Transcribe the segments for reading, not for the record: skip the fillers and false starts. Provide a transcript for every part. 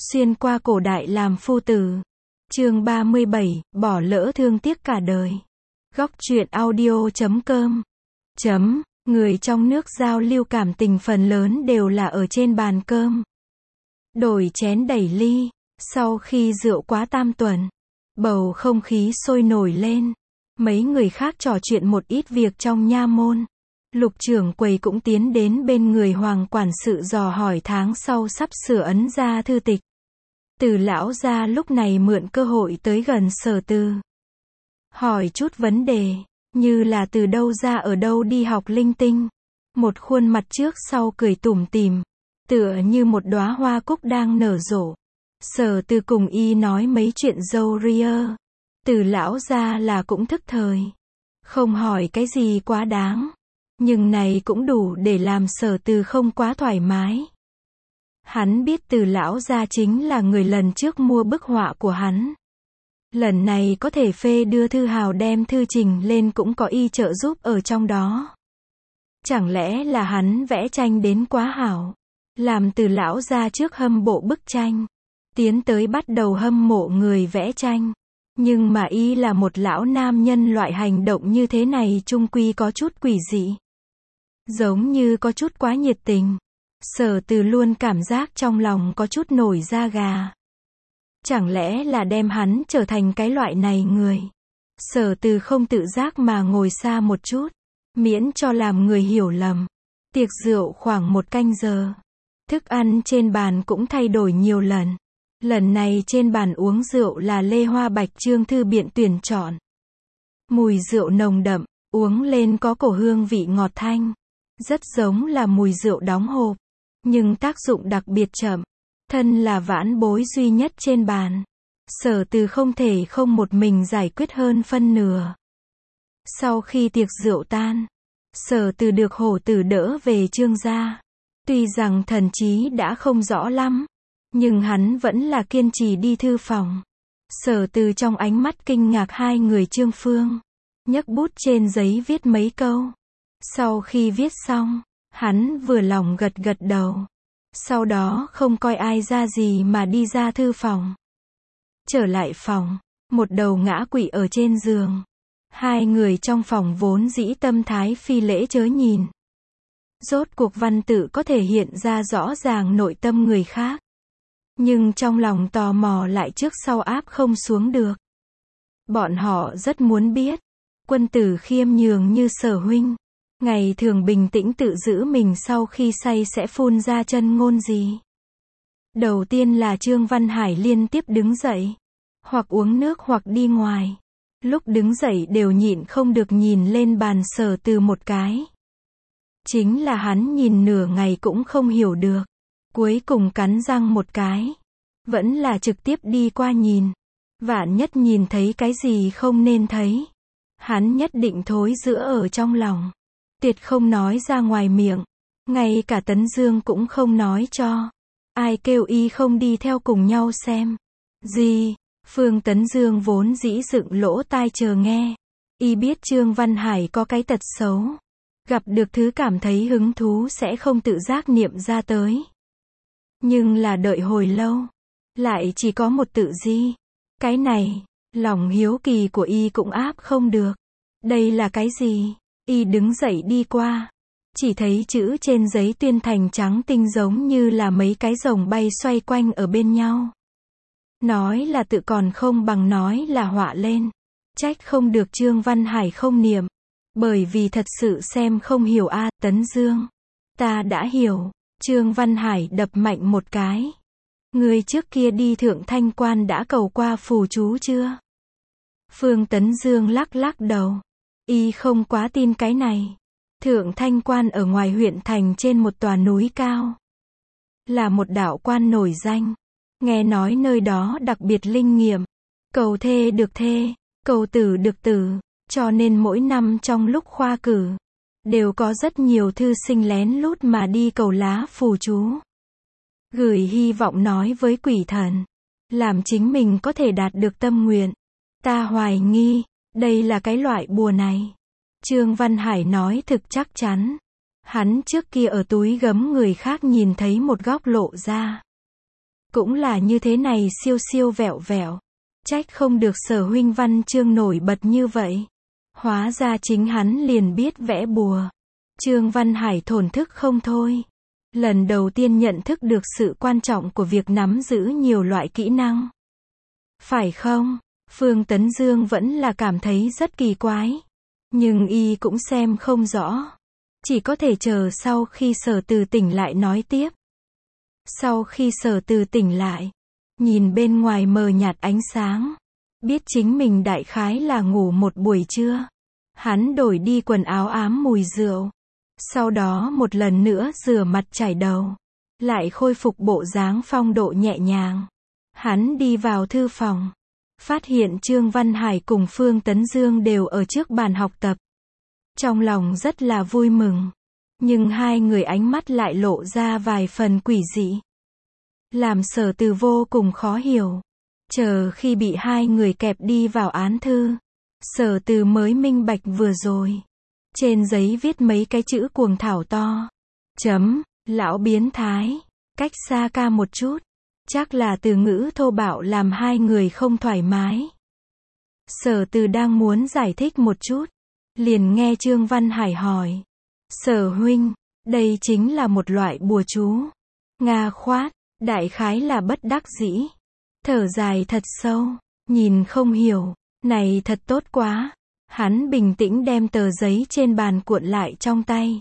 Xuyên qua cổ đại làm phu tử. Chương 37, bỏ lỡ thương tiếc cả đời. Góc truyện audio.com. Người trong nước giao lưu cảm tình phần lớn đều là ở trên bàn cơm. Đổi chén đẩy ly, sau khi rượu quá tam tuần, bầu không khí sôi nổi lên. Mấy người khác trò chuyện một ít việc trong nha môn. Lục trưởng quầy cũng tiến đến bên người Hoàng quản sự dò hỏi tháng sau sắp sửa ấn ra thư tịch. Từ lão gia lúc này mượn cơ hội tới gần Sở Từ. Hỏi chút vấn đề, như là từ đâu ra ở đâu đi học linh tinh. Một khuôn mặt trước sau cười tủm tỉm, tựa như một đóa hoa cúc đang nở rộ. Sở Từ cùng y nói mấy chuyện râu ria. Từ lão gia là cũng thức thời, không hỏi cái gì quá đáng, nhưng này cũng đủ để làm Sở Từ không quá thoải mái. Hắn biết Từ lão gia chính là người lần trước mua bức họa của hắn. Lần này có thể phê đưa thư hào đem thư trình lên cũng có y trợ giúp ở trong đó. Chẳng lẽ là hắn vẽ tranh đến quá hảo, làm Từ lão gia trước hâm mộ bức tranh, tiến tới bắt đầu hâm mộ người vẽ tranh. Nhưng mà y là một lão nam nhân, loại hành động như thế này chung quy có chút quỷ dị. Giống như có chút quá nhiệt tình. Sở Từ luôn cảm giác trong lòng có chút nổi da gà. Chẳng lẽ là đem hắn trở thành cái loại này người. Sở Từ không tự giác mà ngồi xa một chút, miễn cho làm người hiểu lầm. Tiệc rượu khoảng 1 canh giờ. Thức ăn trên bàn cũng thay đổi nhiều lần. Lần này trên bàn uống rượu là Lê Hoa Bạch Trương Thư Biện tuyển chọn. Mùi rượu nồng đậm, uống lên có cổ hương vị ngọt thanh. Rất giống là mùi rượu đóng hộp, nhưng tác dụng đặc biệt chậm. Thân là vãn bối duy nhất trên bàn, Sở Từ không thể không một mình giải quyết hơn phân nửa. Sau khi tiệc rượu tan, Sở Từ được hổ tử đỡ về Trương gia. Tuy rằng thần trí đã không rõ lắm, nhưng hắn vẫn là kiên trì đi thư phòng. Sở Từ trong ánh mắt kinh ngạc hai người Trương Phương, nhấc bút trên giấy viết mấy câu. Sau khi viết xong, hắn vừa lòng gật gật đầu. Sau đó không coi ai ra gì mà đi ra thư phòng. Trở lại phòng, một đầu ngã quỵ ở trên giường. Hai người trong phòng vốn dĩ tâm thái phi lễ chớ nhìn. Rốt cuộc văn tự có thể hiện ra rõ ràng nội tâm người khác. Nhưng trong lòng tò mò lại trước sau áp không xuống được. Bọn họ rất muốn biết, quân tử khiêm nhường như Sở huynh, ngày thường bình tĩnh tự giữ mình sau khi say sẽ phun ra chân ngôn gì. Đầu tiên là Trương Văn Hải liên tiếp đứng dậy, hoặc uống nước hoặc đi ngoài. Lúc đứng dậy đều nhịn không được nhìn lên bàn Sở Từ một cái. Chính là hắn nhìn nửa ngày cũng không hiểu được. Cuối cùng cắn răng một cái, vẫn là trực tiếp đi qua nhìn. Vạn nhất nhìn thấy cái gì không nên thấy, hắn nhất định thối rữa ở trong lòng, tuyệt không nói ra ngoài miệng. Ngay cả Tấn Dương cũng không nói cho. Ai kêu y không đi theo cùng nhau xem. Gì? Phương Tấn Dương vốn dĩ dựng lỗ tai chờ nghe. Y biết Trương Văn Hải có cái tật xấu, gặp được thứ cảm thấy hứng thú sẽ không tự giác niệm ra tới. Nhưng là đợi hồi lâu, lại chỉ có một tự di. Cái này, lòng hiếu kỳ của y cũng áp không được. Đây là cái gì? Y đứng dậy đi qua, chỉ thấy chữ trên giấy tuyên thành trắng tinh giống như là mấy cái rồng bay xoay quanh ở bên nhau. Nói là tự còn không bằng nói là họa lên. Trách không được Trương Văn Hải không niệm, bởi vì thật sự xem không hiểu a. Tấn Dương, ta đã hiểu. Trương Văn Hải đập mạnh một cái. Người trước kia đi Thượng Thanh Quan đã cầu qua phù chú chưa? Phương Tấn Dương lắc lắc đầu. Y không quá tin cái này. Thượng Thanh Quan ở ngoài huyện thành trên một tòa núi cao. Là một đạo quan nổi danh. Nghe nói nơi đó đặc biệt linh nghiệm. Cầu thê được thê, cầu tử được tử. Cho nên mỗi năm trong lúc khoa cử, đều có rất nhiều thư sinh lén lút mà đi cầu lá phù chú. Gửi hy vọng nói với quỷ thần, làm chính mình có thể đạt được tâm nguyện. Ta hoài nghi, đây là cái loại bùa này. Trương Văn Hải nói thực chắc chắn. Hắn trước kia ở túi gấm người khác nhìn thấy một góc lộ ra. Cũng là như thế này siêu siêu vẹo vẹo. Trách không được Sở huynh văn chương nổi bật như vậy. Hóa ra chính hắn liền biết vẽ bùa. Trương Văn Hải thổn thức không thôi. Lần đầu tiên nhận thức được sự quan trọng của việc nắm giữ nhiều loại kỹ năng. Phải không? Phương Tấn Dương vẫn là cảm thấy rất kỳ quái. Nhưng y cũng xem không rõ. Chỉ có thể chờ sau khi Sở Từ tỉnh lại nói tiếp. Sau khi Sở Từ tỉnh lại, nhìn bên ngoài mờ nhạt ánh sáng, biết chính mình đại khái là ngủ một buổi trưa. Hắn đổi đi quần áo ám mùi rượu. Sau đó một lần nữa rửa mặt chải đầu. Lại khôi phục bộ dáng phong độ nhẹ nhàng. Hắn đi vào thư phòng. Phát hiện Trương Văn Hải cùng Phương Tấn Dương đều ở trước bàn học tập. Trong lòng rất là vui mừng. Nhưng hai người ánh mắt lại lộ ra vài phần quỷ dị. Làm Sở Từ vô cùng khó hiểu. Chờ khi bị hai người kẹp đi vào án thư. Sở Từ mới minh bạch vừa rồi. Trên giấy viết mấy cái chữ cuồng thảo to. Chấm, lão biến thái. Cách xa ca một chút. Chắc là từ ngữ thô bạo làm hai người không thoải mái. Sở Từ đang muốn giải thích một chút. Liền nghe Trương Văn Hải hỏi. Sở huynh, đây chính là một loại bùa chú. Nga khoát, đại khái là bất đắc dĩ. Thở dài thật sâu, nhìn không hiểu, này thật tốt quá. Hắn bình tĩnh đem tờ giấy trên bàn cuộn lại trong tay.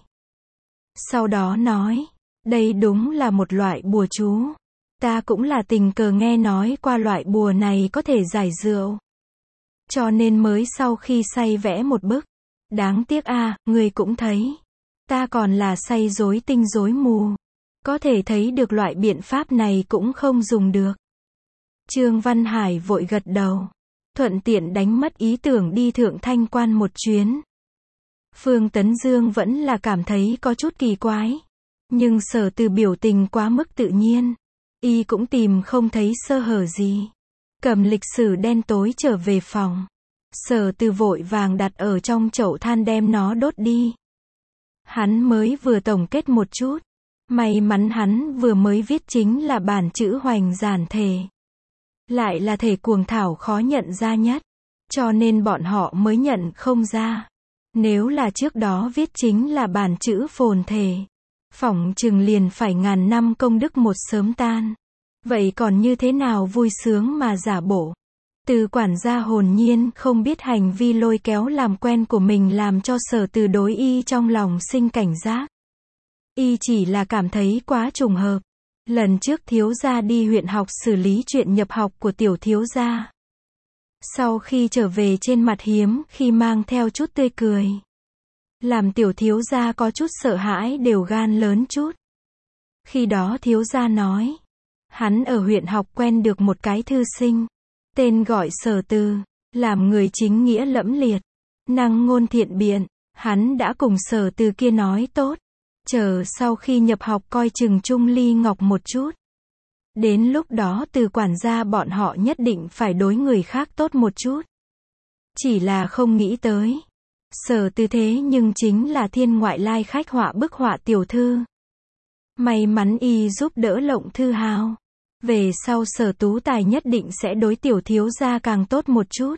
Sau đó nói, đây đúng là một loại bùa chú. Ta cũng là tình cờ nghe nói qua loại bùa này có thể giải rượu. Cho nên mới sau khi say vẽ một bức. Đáng tiếc người cũng thấy. Ta còn là say rối tinh rối mù. Có thể thấy được loại biện pháp này cũng không dùng được. Trương Văn Hải vội gật đầu. Thuận tiện đánh mất ý tưởng đi Thượng Thanh Quan một chuyến. Phương Tấn Dương vẫn là cảm thấy có chút kỳ quái. Nhưng Sở Từ biểu tình quá mức tự nhiên. Y cũng tìm không thấy sơ hở gì. Cầm lịch sử đen tối trở về phòng. Sở Từ vội vàng đặt ở trong chậu than đem nó đốt đi. Hắn mới vừa tổng kết một chút. May mắn hắn vừa mới viết chính là bản chữ hoành giản thể. Lại là thể cuồng thảo khó nhận ra nhất. Cho nên bọn họ mới nhận không ra. Nếu là trước đó viết chính là bản chữ phồn thể. Phỏng chừng liền phải ngàn năm công đức một sớm tan. Vậy còn như thế nào vui sướng mà giả bộ. Từ quản gia hồn nhiên không biết hành vi lôi kéo làm quen của mình làm cho Sở Từ đối y trong lòng sinh cảnh giác. Y chỉ là cảm thấy quá trùng hợp. Lần trước thiếu gia đi huyện học xử lý chuyện nhập học của tiểu thiếu gia. Sau khi trở về trên mặt hiếm khi mang theo chút tươi cười. Làm tiểu thiếu gia có chút sợ hãi đều gan lớn chút. Khi đó thiếu gia nói. Hắn ở huyện học quen được một cái thư sinh. Tên gọi Sở Từ. Làm người chính nghĩa lẫm liệt. Năng ngôn thiện biện. Hắn đã cùng Sở Từ kia nói tốt. Chờ sau khi nhập học coi chừng Trung Ly Ngọc một chút. Đến lúc đó từ quản gia bọn họ nhất định phải đối người khác tốt một chút. Chỉ là không nghĩ tới. Sở Từ thế nhưng chính là thiên ngoại lai khách họa bức họa tiểu thư. May mắn y giúp đỡ Lộng Thư Hào. Về sau Sở Tú Tài nhất định sẽ đối tiểu thiếu gia càng tốt một chút.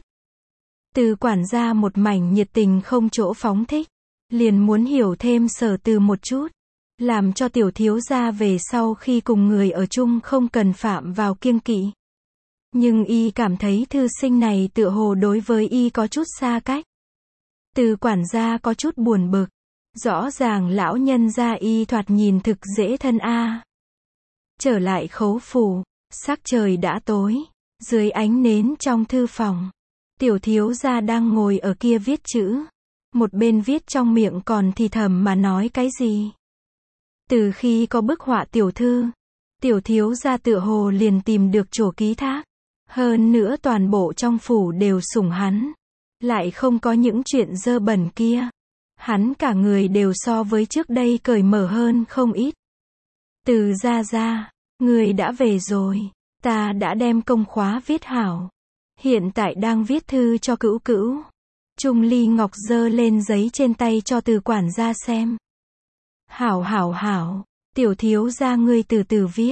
Từ quản gia một mảnh nhiệt tình không chỗ phóng thích. Liền muốn hiểu thêm Sở Từ một chút. Làm cho tiểu thiếu gia về sau khi cùng người ở chung không cần phạm vào kiêng kỵ. Nhưng y cảm thấy thư sinh này tựa hồ đối với y có chút xa cách. Từ quản gia có chút buồn bực. Rõ ràng lão nhân gia y thoạt nhìn thực dễ thân Trở lại khấu phủ, sắc trời đã tối. Dưới ánh nến trong thư phòng. Tiểu thiếu gia đang ngồi ở kia viết chữ. Một bên viết trong miệng còn thì thầm mà nói cái gì. Từ khi có bức họa tiểu thư, tiểu thiếu gia tựa hồ liền tìm được chỗ ký thác. Hơn nữa toàn bộ trong phủ đều sủng hắn. Lại không có những chuyện dơ bẩn kia. Hắn cả người đều so với trước đây cởi mở hơn không ít. Từ gia, người đã về rồi. Ta đã đem công khóa viết hảo. Hiện tại đang viết thư cho cữu cữu. Trung Ly Ngọc giơ lên giấy trên tay cho từ quản gia xem. Hảo, tiểu thiếu gia ngươi từ từ viết.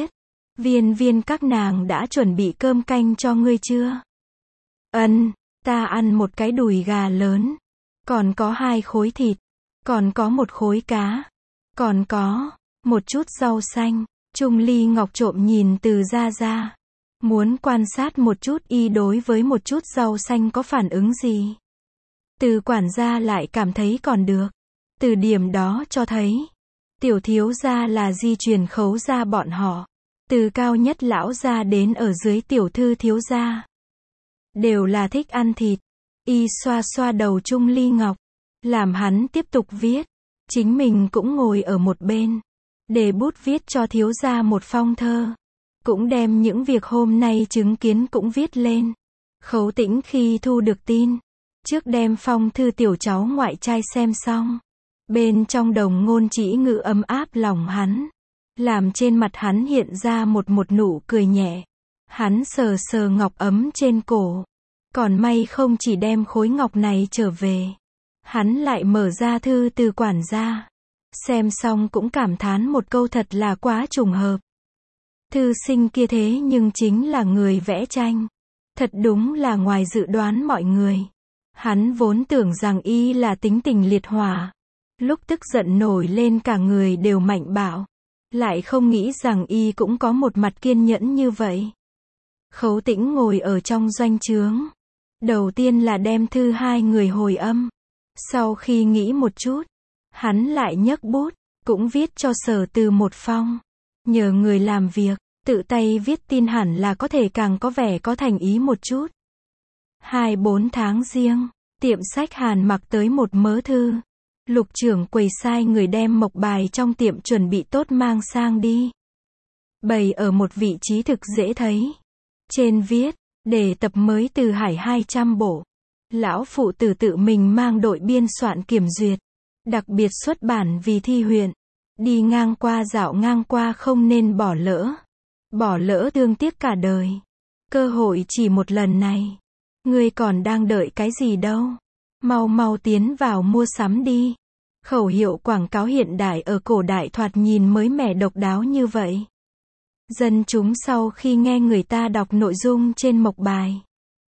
Viên Viên các nàng đã chuẩn bị cơm canh cho ngươi chưa? Ân, ta ăn một cái đùi gà lớn, còn có 2 khối thịt, còn có 1 khối cá, còn có một chút rau xanh. Trung Ly Ngọc trộm nhìn Từ Gia Gia, muốn quan sát một chút y đối với một chút rau xanh có phản ứng gì. Từ quản gia lại cảm thấy còn được. Từ điểm đó cho thấy, tiểu thiếu gia là di truyền Khấu gia bọn họ, từ cao nhất lão gia đến ở dưới tiểu thư thiếu gia, đều là thích ăn thịt. Y xoa xoa đầu Trung Ly Ngọc, làm hắn tiếp tục viết, chính mình cũng ngồi ở một bên, để bút viết cho thiếu gia một phong thơ, cũng đem những việc hôm nay chứng kiến cũng viết lên. Khấu Tĩnh khi thu được tin, trước đem phong thư tiểu cháu ngoại trai xem xong, bên trong đồng ngôn chỉ ngữ ấm áp lòng hắn, làm trên mặt hắn hiện ra một nụ cười nhẹ. Hắn sờ sờ ngọc ấm trên cổ, còn may không chỉ đem khối ngọc này trở về, hắn lại mở ra thư từ quản gia, xem xong cũng cảm thán một câu thật là quá trùng hợp. Thư sinh kia thế nhưng chính là người vẽ tranh, thật đúng là ngoài dự đoán mọi người. Hắn vốn tưởng rằng y là tính tình liệt hỏa, lúc tức giận nổi lên cả người đều mạnh bạo, lại không nghĩ rằng y cũng có một mặt kiên nhẫn như vậy. Khấu Tĩnh ngồi ở trong doanh trướng, đầu tiên là đem thư 2 người hồi âm, sau khi nghĩ một chút, hắn lại nhấc bút, cũng viết cho Sở Từ một phong, nhờ người làm việc, tự tay viết tin hẳn là có thể càng có vẻ có thành ý một chút. 2-4 tháng riêng, tiệm sách Hàn Mặc tới một mớ thư. Lục trưởng quầy sai người đem mộc bài trong tiệm chuẩn bị tốt mang sang đi, bày ở một vị trí thực dễ thấy. Trên viết, để tập mới Từ Hải 200 bộ. Lão phụ tử tự mình mang đội biên soạn kiểm duyệt, đặc biệt xuất bản vì thi huyện. Đi ngang qua dạo ngang qua không nên bỏ lỡ. Bỏ lỡ thương tiếc cả đời. Cơ hội chỉ một lần này. Ngươi còn đang đợi cái gì đâu? Mau mau tiến vào mua sắm đi. Khẩu hiệu quảng cáo hiện đại ở cổ đại thoạt nhìn mới mẻ độc đáo như vậy. Dân chúng sau khi nghe người ta đọc nội dung trên mộc bài,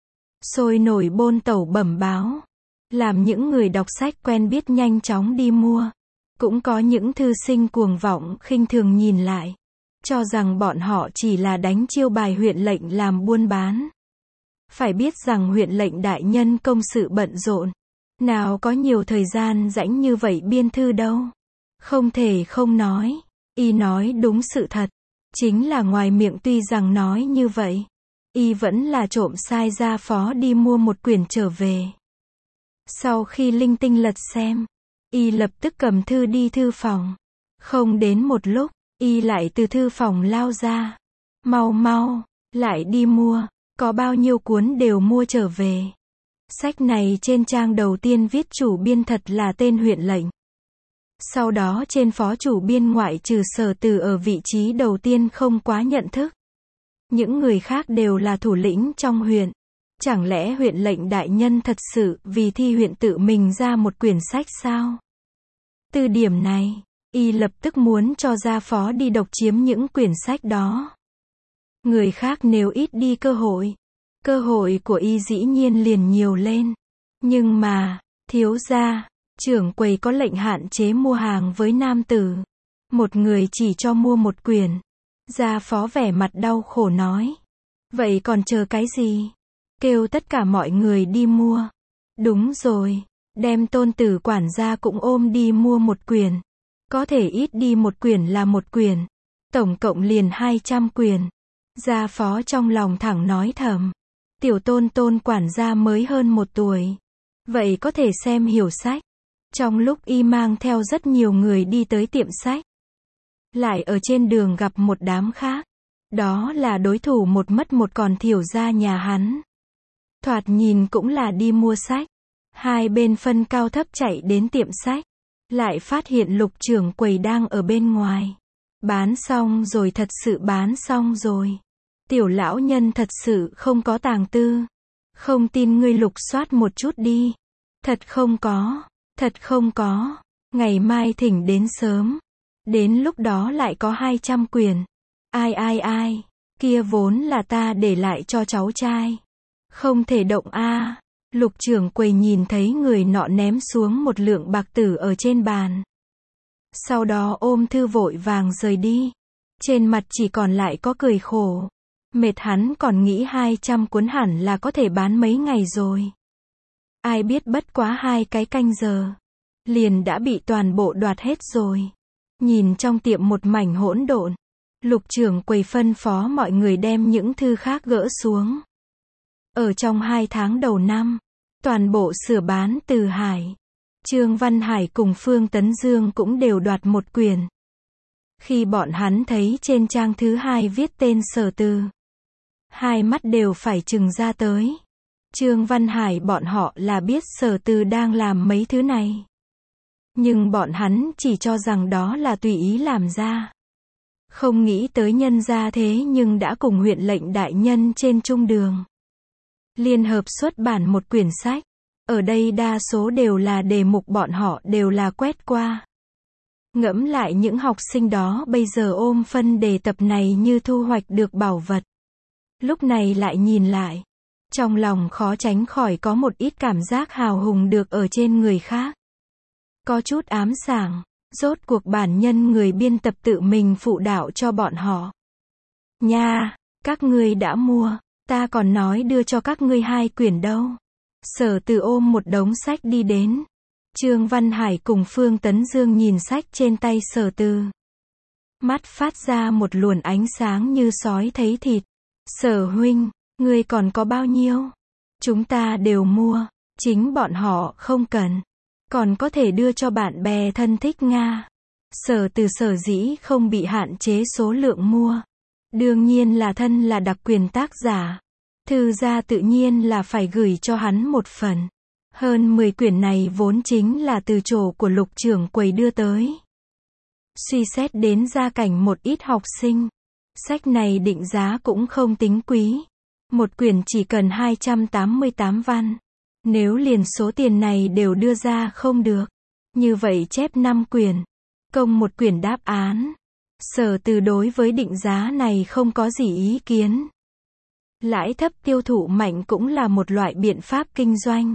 sôi nổi bôn tẩu bẩm báo, làm những người đọc sách quen biết nhanh chóng đi mua. Cũng có những thư sinh cuồng vọng khinh thường nhìn lại, cho rằng bọn họ chỉ là đánh chiêu bài huyện lệnh làm buôn bán. Phải biết rằng huyện lệnh đại nhân công sự bận rộn, nào có nhiều thời gian rảnh như vậy biên thư đâu. Không thể không nói, y nói đúng sự thật, chính là ngoài miệng tuy rằng nói như vậy, y vẫn là trộm sai gia phó đi mua một quyển trở về. Sau khi linh tinh lật xem, y lập tức cầm thư đi thư phòng. Không đến một lúc, y lại từ thư phòng lao ra. Mau mau, lại đi mua, có bao nhiêu cuốn đều mua trở về. Sách này trên trang đầu tiên viết chủ biên thật là tên huyện lệnh. Sau đó trên phó chủ biên ngoại trừ Sở Từ ở vị trí đầu tiên không quá nhận thức. Những người khác đều là thủ lĩnh trong huyện. Chẳng lẽ huyện lệnh đại nhân thật sự vì thi huyện tự mình ra một quyển sách sao? Từ điểm này, y lập tức muốn cho gia phó đi độc chiếm những quyển sách đó. Người khác nếu ít đi cơ hội của y dĩ nhiên liền nhiều lên. Nhưng mà, thiếu gia, trưởng quầy có lệnh hạn chế mua hàng với nam tử. Một người chỉ cho mua một quyển. Gia phó vẻ mặt đau khổ nói. Vậy còn chờ cái gì? Kêu tất cả mọi người đi mua. Đúng rồi, đem tôn tử quản gia cũng ôm đi mua một quyển. Có thể ít đi một quyển là một quyển. Tổng cộng liền 200 quyển. Gia phó trong lòng thẳng nói thầm. Tiểu tôn quản gia mới hơn 1 tuổi. Vậy có thể xem hiểu sách. Trong lúc y mang theo rất nhiều người đi tới tiệm sách, lại ở trên đường gặp một đám khác. Đó là đối thủ một mất một còn thiểu gia nhà hắn. Thoạt nhìn cũng là đi mua sách. Hai bên phân cao thấp chạy đến tiệm sách. Lại phát hiện Lục trưởng quầy đang ở bên ngoài. Bán xong rồi, thật sự bán xong rồi. Tiểu lão nhân thật sự không có tàng tư. Không tin ngươi lục soát một chút đi. Thật không có. Ngày mai thỉnh đến sớm. Đến lúc đó lại có 200 quyển. Ai, kia vốn là ta để lại cho cháu trai. Không thể động a. Lục trưởng quầy nhìn thấy người nọ ném xuống một lượng bạc tử ở trên bàn. Sau đó ôm thư vội vàng rời đi. Trên mặt chỉ còn lại có cười khổ. Mệt hắn còn nghĩ 200 cuốn hẳn là có thể bán mấy ngày rồi. Ai biết bất quá 2 cái canh giờ. Liền đã bị toàn bộ đoạt hết rồi. Nhìn trong tiệm một mảnh hỗn độn. Lục trưởng quầy phân phó mọi người đem những thư khác gỡ xuống. Ở trong 2 tháng đầu năm, toàn bộ sửa bán Từ Hải. Trương Văn Hải cùng Phương Tấn Dương cũng đều đoạt một quyển. Khi bọn hắn thấy trên trang thứ 2 viết tên Sở Từ, hai mắt đều phải trừng ra tới. Trương Văn Hải bọn họ là biết Sở Từ đang làm mấy thứ này. Nhưng bọn hắn chỉ cho rằng đó là tùy ý làm ra. Không nghĩ tới nhân ra thế nhưng đã cùng huyện lệnh đại nhân trên trung đường liên hợp xuất bản một quyển sách. Ở đây đa số đều là đề mục bọn họ đều là quét qua. Ngẫm lại những học sinh đó bây giờ ôm phân đề tập này như thu hoạch được bảo vật. Lúc này lại nhìn lại. Trong lòng khó tránh khỏi có một ít cảm giác hào hùng được ở trên người khác. Có chút ám sảng. Rốt cuộc bản nhân người biên tập tự mình phụ đạo cho bọn họ. Nha, các ngươi đã mua. Ta còn nói đưa cho các ngươi 2 quyển đâu. Sở Từ ôm một đống sách đi đến. Trương Văn Hải cùng Phương Tấn Dương nhìn sách trên tay Sở Từ. Mắt phát ra một luồng ánh sáng như sói thấy thịt. Sở huynh, ngươi còn có bao nhiêu? Chúng ta đều mua. Chính bọn họ không cần. Còn có thể đưa cho bạn bè thân thích Nga. Sở Từ sở dĩ không bị hạn chế số lượng mua. Đương nhiên là thân là đặc quyền tác giả. Thư gia tự nhiên là phải gửi cho hắn một phần. Hơn 10 quyển này vốn chính là từ chỗ của lục trưởng quầy đưa tới. Suy xét đến gia cảnh một ít học sinh. Sách này định giá cũng không tính quý. Một quyển chỉ cần 288 văn. Nếu liền số tiền này đều đưa ra không được. Như vậy chép 5 quyển. Công một quyển đáp án. Sở Từ đối với định giá này không có gì ý kiến. Lãi thấp tiêu thụ mạnh cũng là một loại biện pháp kinh doanh.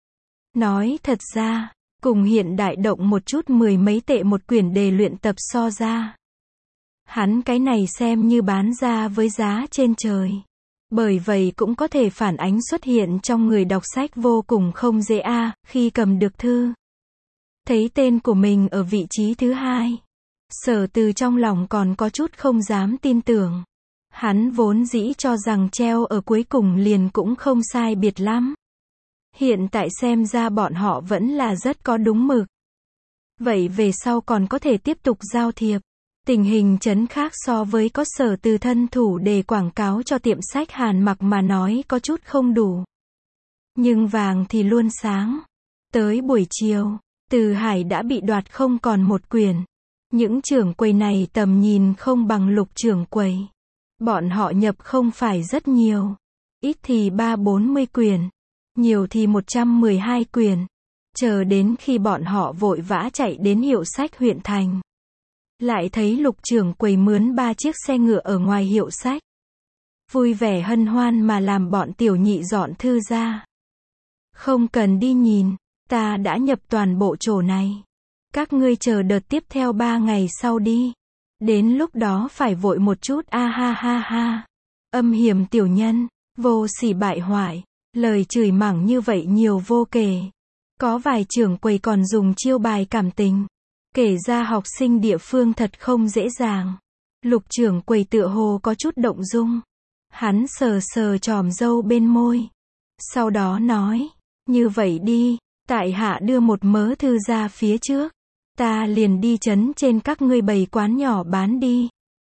Nói thật ra, cùng hiện đại động một chút 10 mấy tệ một quyển đề luyện tập so ra. Hắn cái này xem như bán ra với giá trên trời. Bởi vậy cũng có thể phản ánh xuất hiện trong người đọc sách vô cùng không dễ khi cầm được thư. Thấy tên của mình ở vị trí thứ 2. Sở Từ trong lòng còn có chút không dám tin tưởng. Hắn vốn dĩ cho rằng treo ở cuối cùng liền cũng không sai biệt lắm. Hiện tại xem ra bọn họ vẫn là rất có đúng mực. Vậy về sau còn có thể tiếp tục giao thiệp. Tình hình chấn khác so với có Sở Từ thân thủ để quảng cáo cho tiệm sách Hàn Mặc mà nói có chút không đủ. Nhưng vàng thì luôn sáng. Tới buổi chiều, Từ Hải đã bị đoạt không còn một quyển. Những trưởng quầy này tầm nhìn không bằng lục trưởng quầy. Bọn họ nhập không phải rất nhiều. Ít thì 30-40 quyển. Nhiều thì 112 quyển. Chờ đến khi bọn họ vội vã chạy đến hiệu sách huyện thành. Lại thấy lục trưởng quầy mướn 3 chiếc xe ngựa ở ngoài hiệu sách. Vui vẻ hân hoan mà làm bọn tiểu nhị dọn thư ra. Không cần đi nhìn, ta đã nhập toàn bộ chỗ này. Các ngươi chờ đợt tiếp theo 3 ngày sau đi. Đến lúc đó phải vội một chút ha ha ha. Âm hiểm tiểu nhân, vô sỉ bại hoại, lời chửi mắng như vậy nhiều vô kể. Có vài trưởng quầy còn dùng chiêu bài cảm tình. Kể ra học sinh địa phương thật không dễ dàng. Lục trưởng quầy tựa hồ có chút động dung. Hắn sờ sờ chòm râu bên môi. Sau đó nói, như vậy đi, tại hạ đưa một mớ thư ra phía trước. Ta liền đi trấn trên các ngươi bày quán nhỏ bán đi.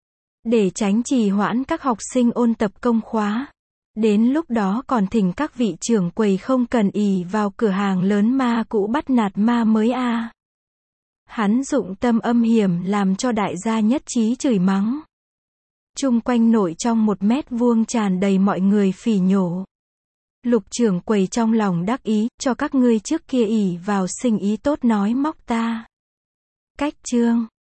Để tránh trì hoãn các học sinh ôn tập công khóa. Đến lúc đó còn thỉnh các vị trưởng quầy không cần ỷ vào cửa hàng lớn ma cũ bắt nạt ma mới Hắn dụng tâm âm hiểm làm cho đại gia nhất trí chửi mắng. Chung quanh nội trong 1 mét vuông tràn đầy mọi người phỉ nhổ. Lục trưởng quầy trong lòng đắc ý, cho các ngươi trước kia ỷ vào sinh ý tốt nói móc ta. Cách chương